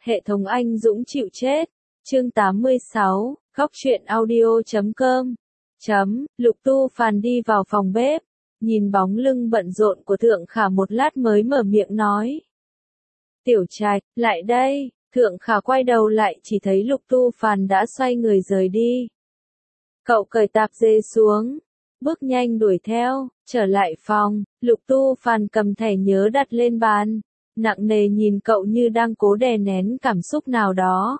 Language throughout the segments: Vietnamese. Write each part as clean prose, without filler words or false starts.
Hệ thống anh Dũng chịu chết. Chương 86, góc truyện audio.com. Lục Tu Phàn đi vào phòng bếp, nhìn bóng lưng bận rộn của Thượng Khả một lát mới mở miệng nói. Tiểu Trạch, lại đây. Thượng Khả quay đầu lại chỉ thấy Lục Tu Phàn đã xoay người rời đi. Cậu cởi tạp dề xuống, bước nhanh đuổi theo, trở lại phòng, Lục Tu Phàn cầm thẻ nhớ đặt lên bàn, nặng nề nhìn cậu như đang cố đè nén cảm xúc nào đó.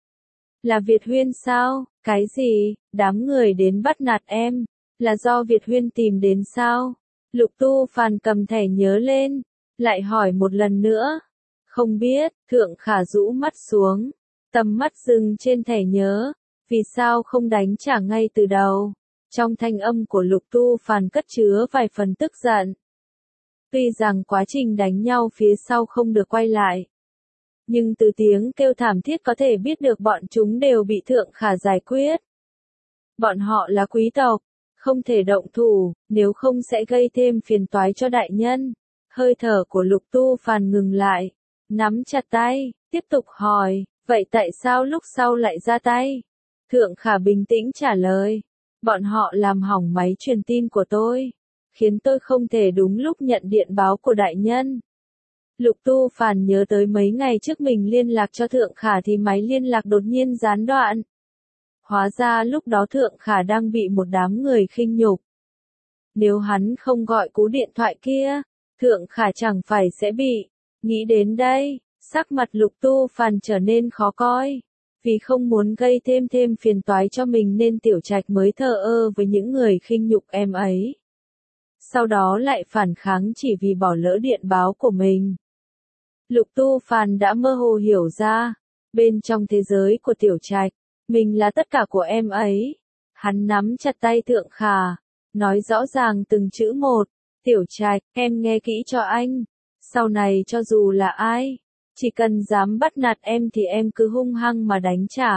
Là Việt Huyên sao? Cái gì? Đám người đến bắt nạt em, là do Việt Huyên tìm đến sao? Lục Tu Phàn cầm thẻ nhớ lên, lại hỏi một lần nữa. Không biết, Thượng Khả rũ mắt xuống, tầm mắt dừng trên thẻ nhớ, vì sao không đánh trả ngay từ đầu? Trong thanh âm của Lục Tu Phàn cất chứa vài phần tức giận. Tuy rằng quá trình đánh nhau phía sau không được quay lại, nhưng từ tiếng kêu thảm thiết có thể biết được bọn chúng đều bị Thượng Khả giải quyết. Bọn họ là quý tộc, không thể động thủ, nếu không sẽ gây thêm phiền toái cho đại nhân. Hơi thở của Lục Tu Phàn ngừng lại, nắm chặt tay, tiếp tục hỏi, vậy tại sao lúc sau lại ra tay? Thượng Khả bình tĩnh trả lời, bọn họ làm hỏng máy truyền tin của tôi, khiến tôi không thể đúng lúc nhận điện báo của đại nhân. Lục Tu Phàn nhớ tới mấy ngày trước mình liên lạc cho Thượng Khả thì máy liên lạc đột nhiên gián đoạn. Hóa ra lúc đó Thượng Khả đang bị một đám người khinh nhục. Nếu hắn không gọi cú điện thoại kia, Thượng Khả chẳng phải sẽ bị. Nghĩ đến đây, sắc mặt Lục Tu Phàn trở nên khó coi. Vì không muốn gây thêm phiền toái cho mình nên Tiểu Trạch mới thờ ơ với những người khinh nhục em ấy. Sau đó lại phản kháng chỉ vì bỏ lỡ điện báo của mình. Lục Tu Phàn đã mơ hồ hiểu ra, bên trong thế giới của Tiểu Trạch, mình là tất cả của em ấy. Hắn nắm chặt tay Thượng Khả, nói rõ ràng từng chữ một, Tiểu Trạch, em nghe kỹ cho anh. Sau này cho dù là ai, chỉ cần dám bắt nạt em thì em cứ hung hăng mà đánh trả.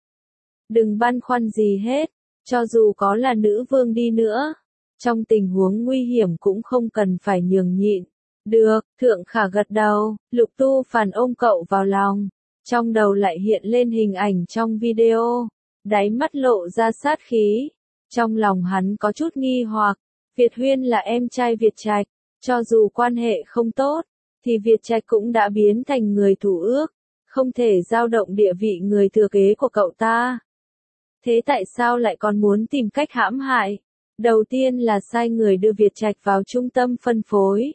Đừng băn khoăn gì hết, cho dù có là nữ vương đi nữa, trong tình huống nguy hiểm cũng không cần phải nhường nhịn. Được, Thượng Khả gật đầu, Lục Tu Phàn ôm cậu vào lòng, trong đầu lại hiện lên hình ảnh trong video, đáy mắt lộ ra sát khí. Trong lòng hắn có chút nghi hoặc, Việt Huyên là em trai Việt Trạch, cho dù quan hệ không tốt, thì Việt Trạch cũng đã biến thành người thủ ước, không thể dao động địa vị người thừa kế của cậu ta. Thế tại sao lại còn muốn tìm cách hãm hại? Đầu tiên là sai người đưa Việt Trạch vào trung tâm phân phối.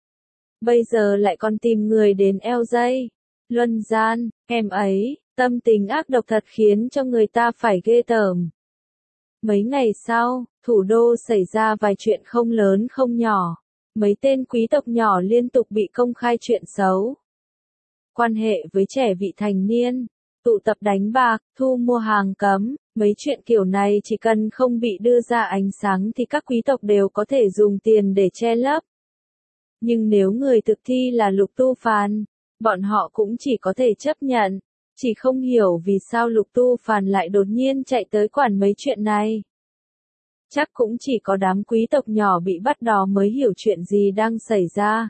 Bây giờ lại còn tìm người đến eo dây. Luân gian, em ấy, tâm tình ác độc thật khiến cho người ta phải ghê tởm. Mấy ngày sau, thủ đô xảy ra vài chuyện không lớn không nhỏ. Mấy tên quý tộc nhỏ liên tục bị công khai chuyện xấu. Quan hệ với trẻ vị thành niên, tụ tập đánh bạc, thu mua hàng cấm, mấy chuyện kiểu này chỉ cần không bị đưa ra ánh sáng thì các quý tộc đều có thể dùng tiền để che lấp. Nhưng nếu người thực thi là Lục Tu Phàn, bọn họ cũng chỉ có thể chấp nhận, chỉ không hiểu vì sao Lục Tu Phàn lại đột nhiên chạy tới quản mấy chuyện này. Chắc cũng chỉ có đám quý tộc nhỏ bị bắt đó mới hiểu chuyện gì đang xảy ra.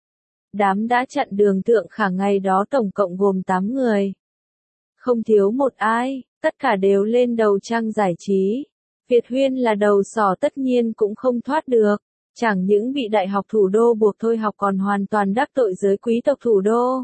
Đám đã chặn đường Thượng Khả ngày đó tổng cộng gồm 8 người. Không thiếu một ai, tất cả đều lên đầu trang giải trí. Việt Huyên là đầu sỏ tất nhiên cũng không thoát được. Chẳng những bị đại học thủ đô buộc thôi học còn hoàn toàn đắc tội giới quý tộc thủ đô.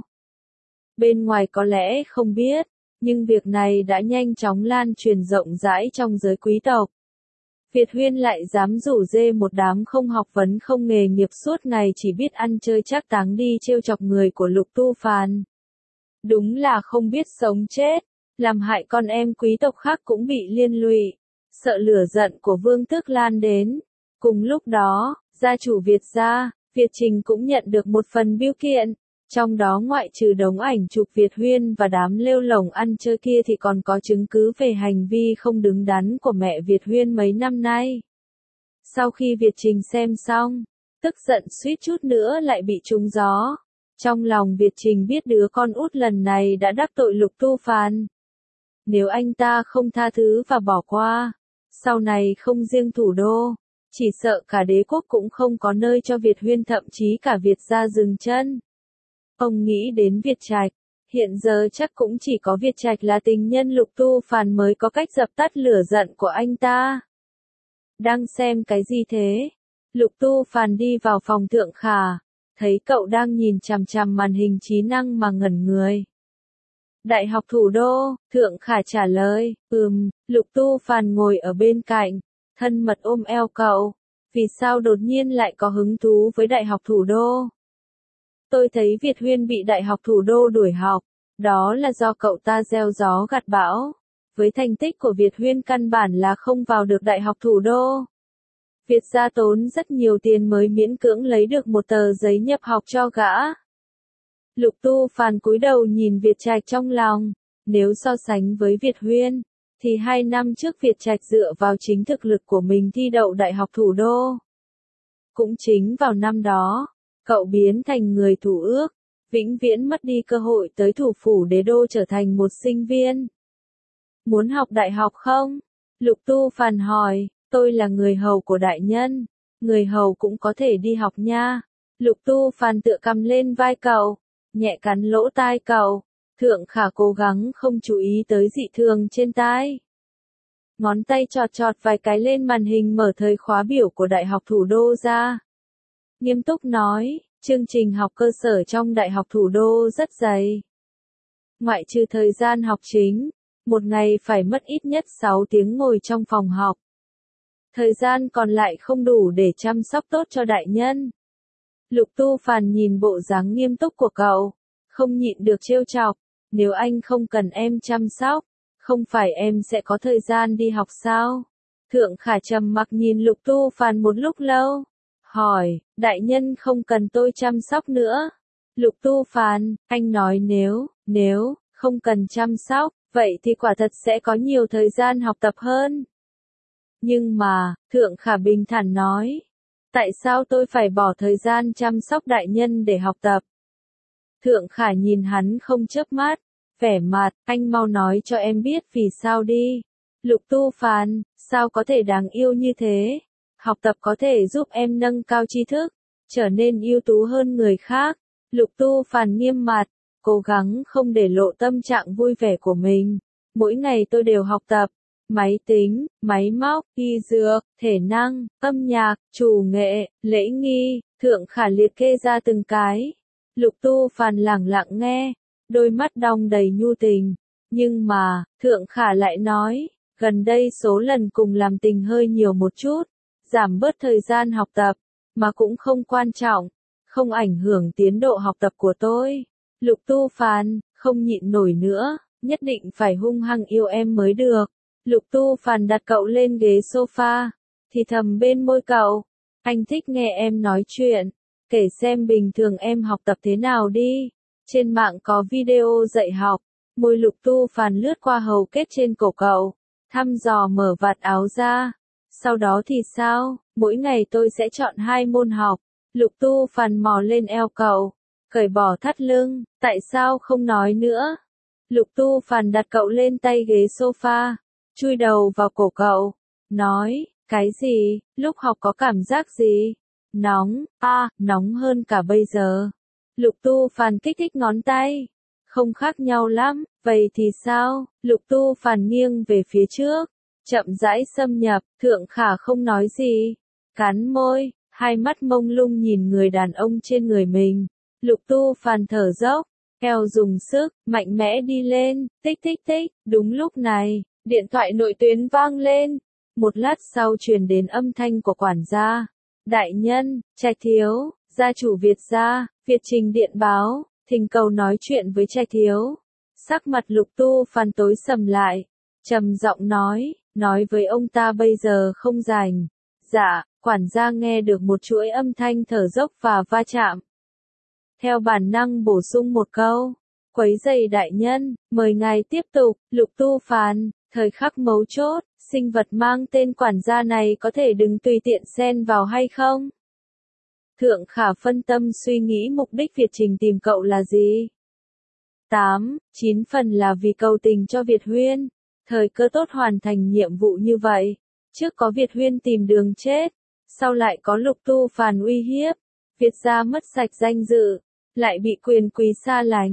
Bên ngoài có lẽ không biết, nhưng việc này đã nhanh chóng lan truyền rộng rãi trong giới quý tộc. Việt Huyên lại dám rủ dê một đám không học vấn không nghề nghiệp suốt ngày chỉ biết ăn chơi trác táng đi trêu chọc người của Lục Tu Phàn. Đúng là không biết sống chết, làm hại con em quý tộc khác cũng bị liên lụy, sợ lửa giận của Vương Tước lan đến. Cùng lúc đó, gia chủ Việt gia, Việt Trình cũng nhận được một phần bưu kiện, trong đó ngoại trừ đống ảnh chụp Việt Huyên và đám lêu lổng ăn chơi kia thì còn có chứng cứ về hành vi không đứng đắn của mẹ Việt Huyên mấy năm nay. Sau khi Việt Trình xem xong, tức giận suýt chút nữa lại bị trúng gió. Trong lòng Việt Trình biết đứa con út lần này đã đắc tội Lục Tu Phàn. Nếu anh ta không tha thứ và bỏ qua, sau này không riêng thủ đô, chỉ sợ cả đế quốc cũng không có nơi cho Việt Huyên thậm chí cả Việt gia dừng chân. Ông nghĩ đến Việt Trạch, Hiện giờ chắc cũng chỉ có Việt Trạch là tình nhân Lục Tu Phàn mới có cách dập tắt lửa giận của anh ta. Đang xem cái gì thế? Lục Tu Phàn đi vào phòng Thượng Khả, thấy cậu đang nhìn chằm chằm màn hình trí năng mà ngẩn người. Đại học Thủ đô, Thượng Khả trả lời, Lục Tu Phàn ngồi ở bên cạnh, thân mật ôm eo cậu. Vì sao đột nhiên lại có hứng thú với Đại học Thủ đô? Tôi thấy Việt Huyên bị Đại học Thủ đô đuổi học, đó là do cậu ta gieo gió gặt bão. Với thành tích của Việt Huyên căn bản là không vào được Đại học Thủ đô. Việt gia tốn rất nhiều tiền mới miễn cưỡng lấy được một tờ giấy nhập học cho gã. Lục Tu Phàn cúi đầu nhìn Việt Trạch trong lòng. Nếu so sánh với Việt Huyên, thì 2 năm trước Việt Trạch dựa vào chính thực lực của mình thi đậu Đại học Thủ đô. Cũng chính vào năm đó, cậu biến thành người thủ ước, vĩnh viễn mất đi cơ hội tới thủ phủ đế đô trở thành một sinh viên. Muốn học đại học không? Lục Tu Phàn hỏi, tôi là người hầu của đại nhân, người hầu cũng có thể đi học nha. Lục Tu Phàn tựa cầm lên vai cậu, nhẹ cắn lỗ tai cậu. Thượng Khả cố gắng không chú ý tới dị thường trên tai. Ngón tay chọt chọt vài cái lên màn hình mở thời khóa biểu của Đại học Thủ đô ra. Nghiêm túc nói, chương trình học cơ sở trong Đại học Thủ đô rất dày. Ngoại trừ thời gian học chính, một ngày phải mất ít nhất 6 tiếng ngồi trong phòng học. Thời gian còn lại không đủ để chăm sóc tốt cho đại nhân. Lục Tu Phàn nhìn bộ dáng nghiêm túc của cậu, không nhịn được trêu chọc. Nếu anh không cần em chăm sóc, không phải em sẽ có thời gian đi học sao? Thượng Khả trầm mặc nhìn Lục Tu Phàn một lúc lâu. Hỏi, đại nhân không cần tôi chăm sóc nữa. Lục Tu Phàn, anh nói nếu không cần chăm sóc, vậy thì quả thật sẽ có nhiều thời gian học tập hơn. Nhưng mà, Thượng Khả bình thản nói, tại sao tôi phải bỏ thời gian chăm sóc đại nhân để học tập? Thượng Khả nhìn hắn không chớp mắt, vẻ mặt, anh mau nói cho em biết vì sao đi. Lục Tu Phàn, sao có thể đáng yêu như thế? Học tập có thể giúp em nâng cao tri thức, trở nên ưu tú hơn người khác. Lục Tu Phàn nghiêm mặt, cố gắng không để lộ tâm trạng vui vẻ của mình. Mỗi ngày tôi đều học tập, máy tính, máy móc, y dược, thể năng, âm nhạc, chủ nghệ, lễ nghi. Thượng Khả liệt kê ra từng cái. Lục Tu Phàn lẳng lặng nghe, đôi mắt đong đầy nhu tình. Nhưng mà, Thượng Khả lại nói, gần đây số lần cùng làm tình hơi nhiều một chút, giảm bớt thời gian học tập, mà cũng không quan trọng, không ảnh hưởng tiến độ học tập của tôi. Lục Tu Phàn, không nhịn nổi nữa, nhất định phải hung hăng yêu em mới được. Lục Tu Phàn đặt cậu lên ghế sofa, thì thầm bên môi cậu, anh thích nghe em nói chuyện. Kể xem bình thường em học tập thế nào đi. Trên mạng có video dạy học. Môi Lục Tu Phàn lướt qua hầu kết trên cổ cậu, thăm dò mở vạt áo ra. Sau đó thì sao? Mỗi ngày tôi sẽ chọn 2 môn học. Lục Tu Phàn mò lên eo cậu, cởi bỏ thắt lưng. Tại sao không nói nữa? Lục Tu Phàn đặt cậu lên tay ghế sofa, chui đầu vào cổ cậu, nói, cái gì? Lúc học có cảm giác gì? Nóng, nóng hơn cả bây giờ. Lục Tu Phàn kích thích ngón tay. Không khác nhau lắm, vậy thì sao? Lục Tu Phàn nghiêng về phía trước, chậm rãi xâm nhập. Thượng Khả không nói gì, cắn môi, hai mắt mông lung nhìn người đàn ông trên người mình. Lục Tu Phàn thở dốc, eo dùng sức, mạnh mẽ đi lên, tích tích tích. Đúng lúc này, điện thoại nội tuyến vang lên. Một lát sau truyền đến âm thanh của quản gia. Đại nhân, Trạch thiếu, gia chủ Việt gia, Việt Trình điện báo, thỉnh cầu nói chuyện với Trạch thiếu. Sắc mặt Lục Tu Phàn tối sầm lại, trầm giọng nói với ông ta bây giờ không rảnh. Dạ, quản gia nghe được một chuỗi âm thanh thở dốc và va chạm. Theo bản năng bổ sung một câu, quấy rầy đại nhân, mời ngài tiếp tục. Lục Tu Phàn, thời khắc mấu chốt, sinh vật mang tên quản gia này có thể đừng tùy tiện xen vào hay không? Thượng Khả phân tâm suy nghĩ mục đích Việt Trình tìm cậu là gì? 9 phần là vì cầu tình cho Việt Huyên. Thời cơ tốt hoàn thành nhiệm vụ như vậy. Trước có Việt Huyên tìm đường chết, sau lại có Lục Tu Phàn uy hiếp. Việt gia mất sạch danh dự, lại bị quyền quý xa lánh.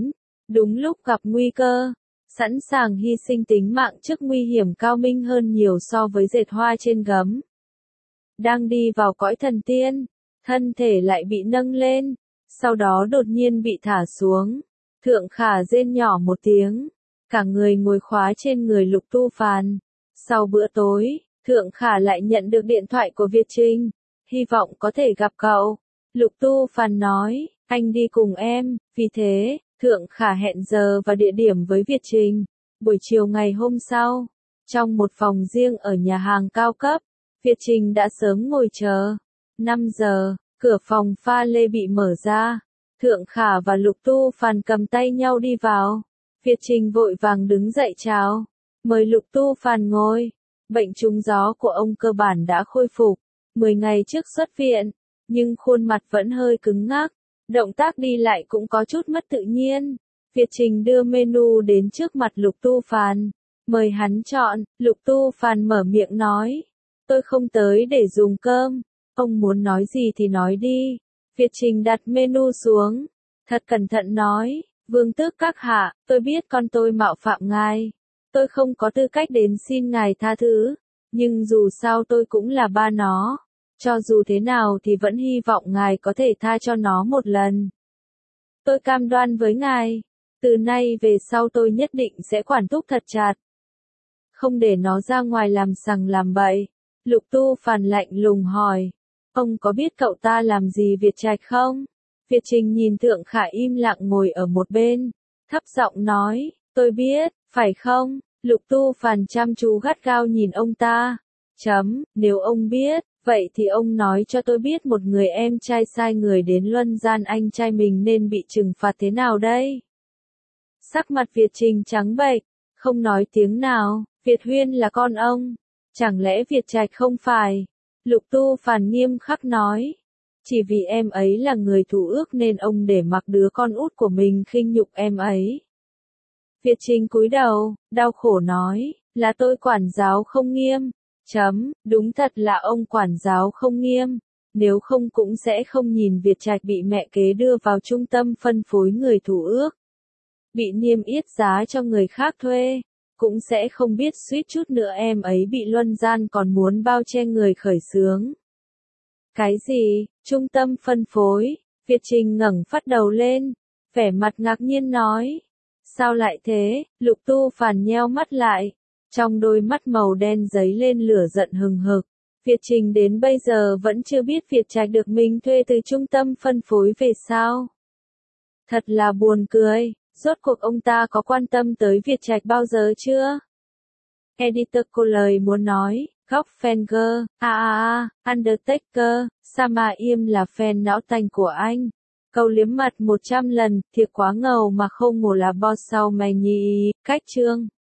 đúng lúc gặp nguy cơ, sẵn sàng hy sinh tính mạng trước nguy hiểm cao minh hơn nhiều so với dệt hoa trên gấm. Đang đi vào cõi thần tiên, thân thể lại bị nâng lên, sau đó đột nhiên bị thả xuống. Thượng Khả rên nhỏ một tiếng, cả người ngồi khóa trên người Lục Tu Phàn. Sau bữa tối, Thượng Khả lại nhận được điện thoại của Việt Trinh, hy vọng có thể gặp cậu. Lục Tu Phàn nói, anh đi cùng em, vì thế, Thượng Khả hẹn giờ và địa điểm với Việt Trinh. Buổi chiều ngày hôm sau, trong một phòng riêng ở nhà hàng cao cấp, Việt Trinh đã sớm ngồi chờ. 5 giờ, cửa phòng pha lê bị mở ra. Thượng Khả và Lục Tu Phàn cầm tay nhau đi vào. Việt Trinh vội vàng đứng dậy chào, mời Lục Tu Phàn ngồi. Bệnh trúng gió của ông cơ bản đã khôi phục, 10 ngày trước xuất viện, nhưng khuôn mặt vẫn hơi cứng ngắc, động tác đi lại cũng có chút mất tự nhiên. Việt Trinh đưa menu đến trước mặt Lục Tu Phàn, mời hắn chọn. Lục Tu Phàn mở miệng nói, tôi không tới để dùng cơm, ông muốn nói gì thì nói đi. Việt Trinh đặt menu xuống, thật cẩn thận nói, Vương Tước các hạ, tôi biết con tôi mạo phạm ngài, tôi không có tư cách đến xin ngài tha thứ, nhưng dù sao tôi cũng là ba nó, cho dù thế nào thì vẫn hy vọng ngài có thể tha cho nó một lần. Tôi cam đoan với ngài, từ nay về sau tôi nhất định sẽ quản thúc thật chặt, không để nó ra ngoài làm sằng làm bậy. Lục Tu Phàn lạnh lùng hỏi, ông có biết cậu ta làm gì Việt Trạch không? Việt Trinh nhìn Thượng Khả im lặng ngồi ở một bên, thấp giọng nói, tôi biết, phải không? Lục Tu Phàn chăm chú gắt gao nhìn ông ta. Nếu ông biết, vậy thì ông nói cho tôi biết một người em trai sai người đến luân gian anh trai mình nên bị trừng phạt thế nào đây? Sắc mặt Việt Trinh trắng bệch, không nói tiếng nào. Việt Huyên là con ông, chẳng lẽ Việt Trạch không phải? Lục Tu Phàn nghiêm khắc nói, chỉ vì em ấy là người thủ ước nên ông để mặc đứa con út của mình khinh nhục em ấy. Việt Trinh cúi đầu, đau khổ nói, là tôi quản giáo không nghiêm. Đúng thật là ông quản giáo không nghiêm, nếu không cũng sẽ không nhìn Việt Trạch bị mẹ kế đưa vào trung tâm phân phối người thủ ước, bị niêm yết giá cho người khác thuê, cũng sẽ không biết suýt chút nữa em ấy bị luân gian còn muốn bao che người khởi xướng. Cái gì? Trung tâm phân phối? Việt Trinh ngẩng phát đầu lên, vẻ mặt ngạc nhiên nói. Sao lại thế? Lục Tu Phàn nheo mắt lại, trong đôi mắt màu đen dấy lên lửa giận hừng hực. Việt Trinh đến bây giờ vẫn chưa biết Việt Trạch được mình thuê từ trung tâm phân phối về sao. Thật là buồn cười, rốt cuộc ông ta có quan tâm tới Việt Trạch bao giờ chưa? Editor cô lời muốn nói, góc Fenger, Undertaker, Sama Im là fan não tanh của anh. Câu liếm mặt 100 lần, thiệt quá ngầu mà không ngủ là boss sau mày nhỉ, cách chương.